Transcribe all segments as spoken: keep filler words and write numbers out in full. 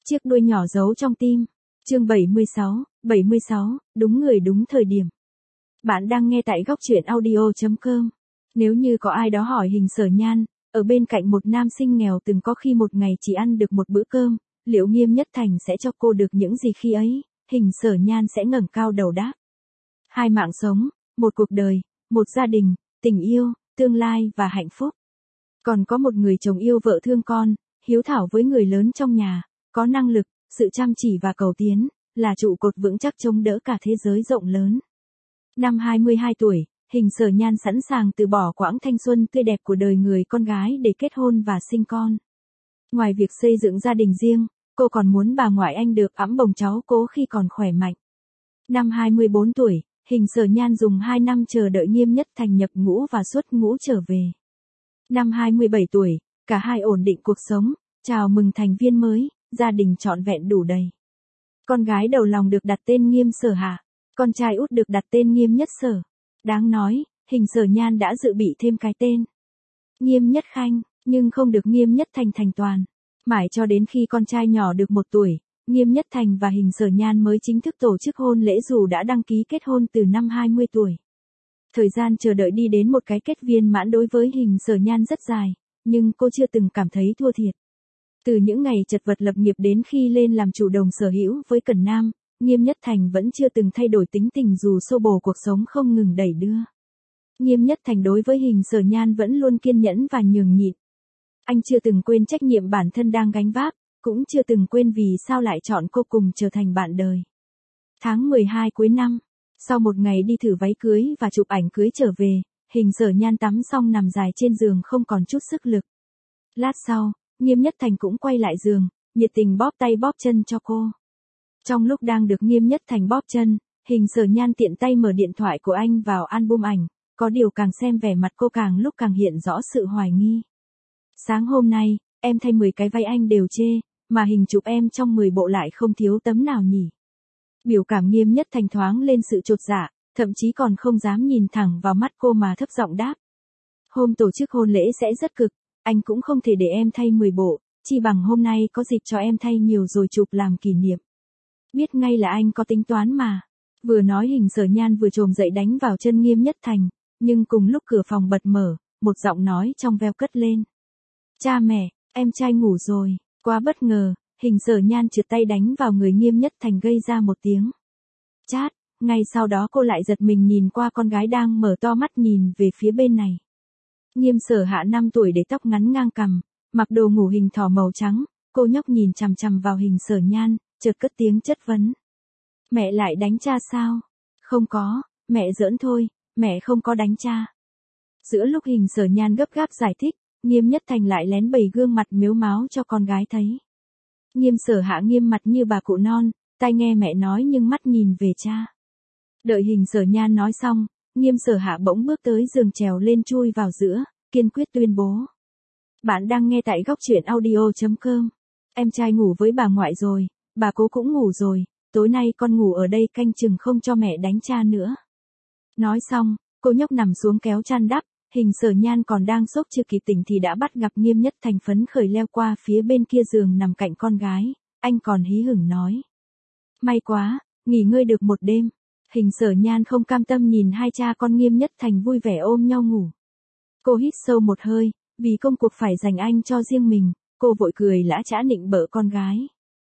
Chiếc đuôi nhỏ giấu trong tim. Chương bảy mươi sáu, bảy mươi sáu, đúng người đúng thời điểm. Bạn đang nghe tại góc truyện audio chấm com. Nếu như có ai đó hỏi Hình Sở Nhan, ở bên cạnh một nam sinh nghèo từng có khi một ngày chỉ ăn được một bữa cơm, liệu Nghiêm Nhất Thành sẽ cho cô được những gì khi ấy? Hình Sở Nhan sẽ ngẩng cao đầu đáp. Hai mạng sống, một cuộc đời, một gia đình, tình yêu, tương lai và hạnh phúc. Còn có một người chồng yêu vợ thương con, hiếu thảo với người lớn trong nhà, có năng lực, sự chăm chỉ và cầu tiến, là trụ cột vững chắc chống đỡ cả thế giới rộng lớn. Năm hai mươi hai tuổi, Hình Sở Nhan sẵn sàng từ bỏ quãng thanh xuân tươi đẹp của đời người con gái để kết hôn và sinh con. Ngoài việc xây dựng gia đình riêng, cô còn muốn bà ngoại anh được ẵm bồng cháu cố khi còn khỏe mạnh. Năm hai mươi bốn tuổi, Hình Sở Nhan dùng hai năm chờ đợi Nghiêm Nhất Thành nhập ngũ và xuất ngũ trở về. Năm hai mươi bảy tuổi, cả hai ổn định cuộc sống, chào mừng thành viên mới, gia đình trọn vẹn đủ đầy. Con gái đầu lòng được đặt tên Nghiêm Sở Hạ, con trai út được đặt tên Nghiêm Nhất Sở. Đáng nói, Hình Sở Nhan đã dự bị thêm cái tên Nghiêm Nhất Khanh, nhưng không được Nghiêm Nhất Thành thành toàn. Mãi cho đến khi con trai nhỏ được một tuổi, Nghiêm Nhất Thành và Hình Sở Nhan mới chính thức tổ chức hôn lễ dù đã đăng ký kết hôn từ năm hai mươi tuổi. Thời gian chờ đợi đi đến một cái kết viên mãn đối với Hình Sở Nhan rất dài, nhưng cô chưa từng cảm thấy thua thiệt. Từ những ngày chật vật lập nghiệp đến khi lên làm chủ đồng sở hữu với Cẩn Nam, Nghiêm Nhất Thành vẫn chưa từng thay đổi tính tình dù xô bồ cuộc sống không ngừng đẩy đưa. Nghiêm Nhất Thành đối với Hình Sở Nhan vẫn luôn kiên nhẫn và nhường nhịn. Anh chưa từng quên trách nhiệm bản thân đang gánh vác, cũng chưa từng quên vì sao lại chọn cô cùng trở thành bạn đời. Tháng mười hai cuối năm, sau một ngày đi thử váy cưới và chụp ảnh cưới trở về, Hình Sở Nhan tắm xong nằm dài trên giường không còn chút sức lực. Lát sau, Nghiêm Nhất Thành cũng quay lại giường, nhiệt tình bóp tay bóp chân cho cô. Trong lúc đang được Nghiêm Nhất Thành bóp chân, Hình Sở Nhan tiện tay mở điện thoại của anh vào album ảnh, có điều càng xem vẻ mặt cô càng lúc càng hiện rõ sự hoài nghi. Sáng hôm nay, em thay mười cái váy anh đều chê, mà hình chụp em trong mười bộ lại không thiếu tấm nào nhỉ. Biểu cảm Nghiêm Nhất Thành thoáng lên sự chột dạ, thậm chí còn không dám nhìn thẳng vào mắt cô mà thấp giọng đáp. Hôm tổ chức hôn lễ sẽ rất cực, anh cũng không thể để em thay mười bộ, chi bằng hôm nay có dịp cho em thay nhiều rồi chụp làm kỷ niệm. Biết ngay là anh có tính toán mà. Vừa nói Hình Sở Nhan vừa chồm dậy đánh vào chân Nghiêm Nhất Thành, nhưng cùng lúc cửa phòng bật mở, một giọng nói trong veo cất lên. Cha mẹ, em trai ngủ rồi. Quá bất ngờ, Hình Sở Nhan trượt tay đánh vào người Nghiêm Nhất Thành gây ra một tiếng chát, ngay sau đó cô lại giật mình nhìn qua con gái đang mở to mắt nhìn về phía bên này. Nghiêm Sở Hạ năm tuổi để tóc ngắn ngang cằm, mặc đồ ngủ hình thỏ màu trắng, cô nhóc nhìn chằm chằm vào Hình Sở Nhan, chợt cất tiếng chất vấn. Mẹ lại đánh cha sao? Không có, mẹ giỡn thôi, mẹ không có đánh cha. Giữa lúc Hình Sở Nhan gấp gáp giải thích, Nghiêm Nhất Thành lại lén bày gương mặt mếu máo cho con gái thấy. Nghiêm Sở Hạ nghiêm mặt như bà cụ non, tai nghe mẹ nói nhưng mắt nhìn về cha. Đợi Hình Sở Nhan nói xong, Nghiêm Sở Hạ bỗng bước tới giường trèo lên chui vào giữa, kiên quyết tuyên bố. Bạn đang nghe tại góc truyện audio chấm com. Em trai ngủ với bà ngoại rồi, bà cố cũng ngủ rồi, tối nay con ngủ ở đây canh chừng không cho mẹ đánh cha nữa. Nói xong, cô nhóc nằm xuống kéo chăn đắp, Hình Sở Nhan còn đang sốc chưa kịp tỉnh thì đã bắt gặp Nghiêm Nhất Thành phấn khởi leo qua phía bên kia giường nằm cạnh con gái, anh còn hí hửng nói. May quá, nghỉ ngơi được một đêm. Hình Sở Nhan không cam tâm nhìn hai cha con Nghiêm Nhất Thành vui vẻ ôm nhau ngủ. Cô hít sâu một hơi, vì công cuộc phải dành anh cho riêng mình, cô vội cười lã chã nịnh bợ con gái.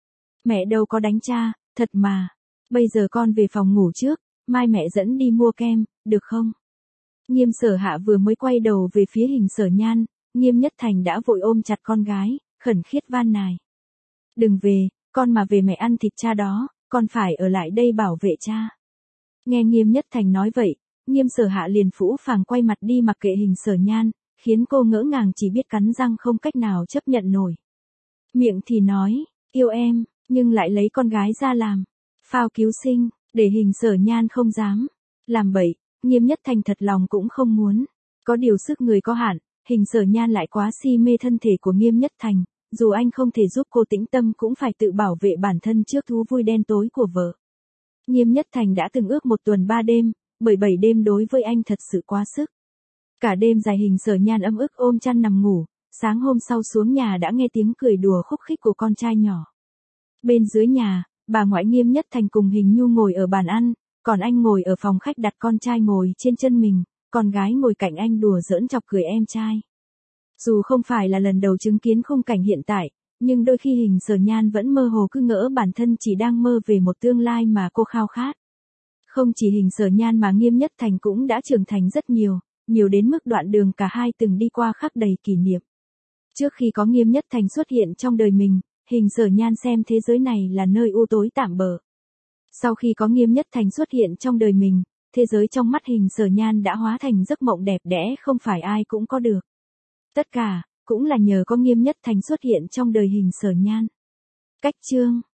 Mẹ đâu có đánh cha, thật mà. Bây giờ con về phòng ngủ trước, mai mẹ dẫn đi mua kem, được không? Nghiêm Sở Hạ vừa mới quay đầu về phía Hình Sở Nhan, Nghiêm Nhất Thành đã vội ôm chặt con gái, khẩn khiết van nài. Đừng về, con mà về mẹ ăn thịt cha đó, con phải ở lại đây bảo vệ cha. Nghe Nghiêm Nhất Thành nói vậy, Nghiêm Sở Hạ liền phũ phàng quay mặt đi mặc kệ Hình Sở Nhan, khiến cô ngỡ ngàng chỉ biết cắn răng không cách nào chấp nhận nổi. Miệng thì nói, yêu em, nhưng lại lấy con gái ra làm phao cứu sinh, để Hình Sở Nhan không dám làm bậy. Nghiêm Nhất Thành thật lòng cũng không muốn. Có điều sức người có hạn, Hình Sở Nhan lại quá si mê thân thể của Nghiêm Nhất Thành, dù anh không thể giúp cô tĩnh tâm cũng phải tự bảo vệ bản thân trước thú vui đen tối của vợ. Nghiêm Nhất Thành đã từng ước một tuần ba đêm, bởi bảy đêm đối với anh thật sự quá sức. Cả đêm dài Hình Sở Nhan ấm ức ôm chăn nằm ngủ, sáng hôm sau xuống nhà đã nghe tiếng cười đùa khúc khích của con trai nhỏ. Bên dưới nhà, bà ngoại Nghiêm Nhất Thành cùng Hình Nhu ngồi ở bàn ăn, còn anh ngồi ở phòng khách đặt con trai ngồi trên chân mình, con gái ngồi cạnh anh đùa giỡn chọc cười em trai. Dù không phải là lần đầu chứng kiến khung cảnh hiện tại, nhưng đôi khi Hình Sở Nhan vẫn mơ hồ cứ ngỡ bản thân chỉ đang mơ về một tương lai mà cô khao khát. Không chỉ Hình Sở Nhan mà Nghiêm Nhất Thành cũng đã trưởng thành rất nhiều, nhiều đến mức đoạn đường cả hai từng đi qua khắc đầy kỷ niệm. Trước khi có Nghiêm Nhất Thành xuất hiện trong đời mình, Hình Sở Nhan xem thế giới này là nơi u tối tạm bợ. Sau khi có Nghiêm Nhất Thành xuất hiện trong đời mình, thế giới trong mắt Hình Sở Nhan đã hóa thành giấc mộng đẹp đẽ không phải ai cũng có được. Tất cả, cũng là nhờ có Nghiêm Nhất Thành xuất hiện trong đời Hình Sở Nhan. Cách chương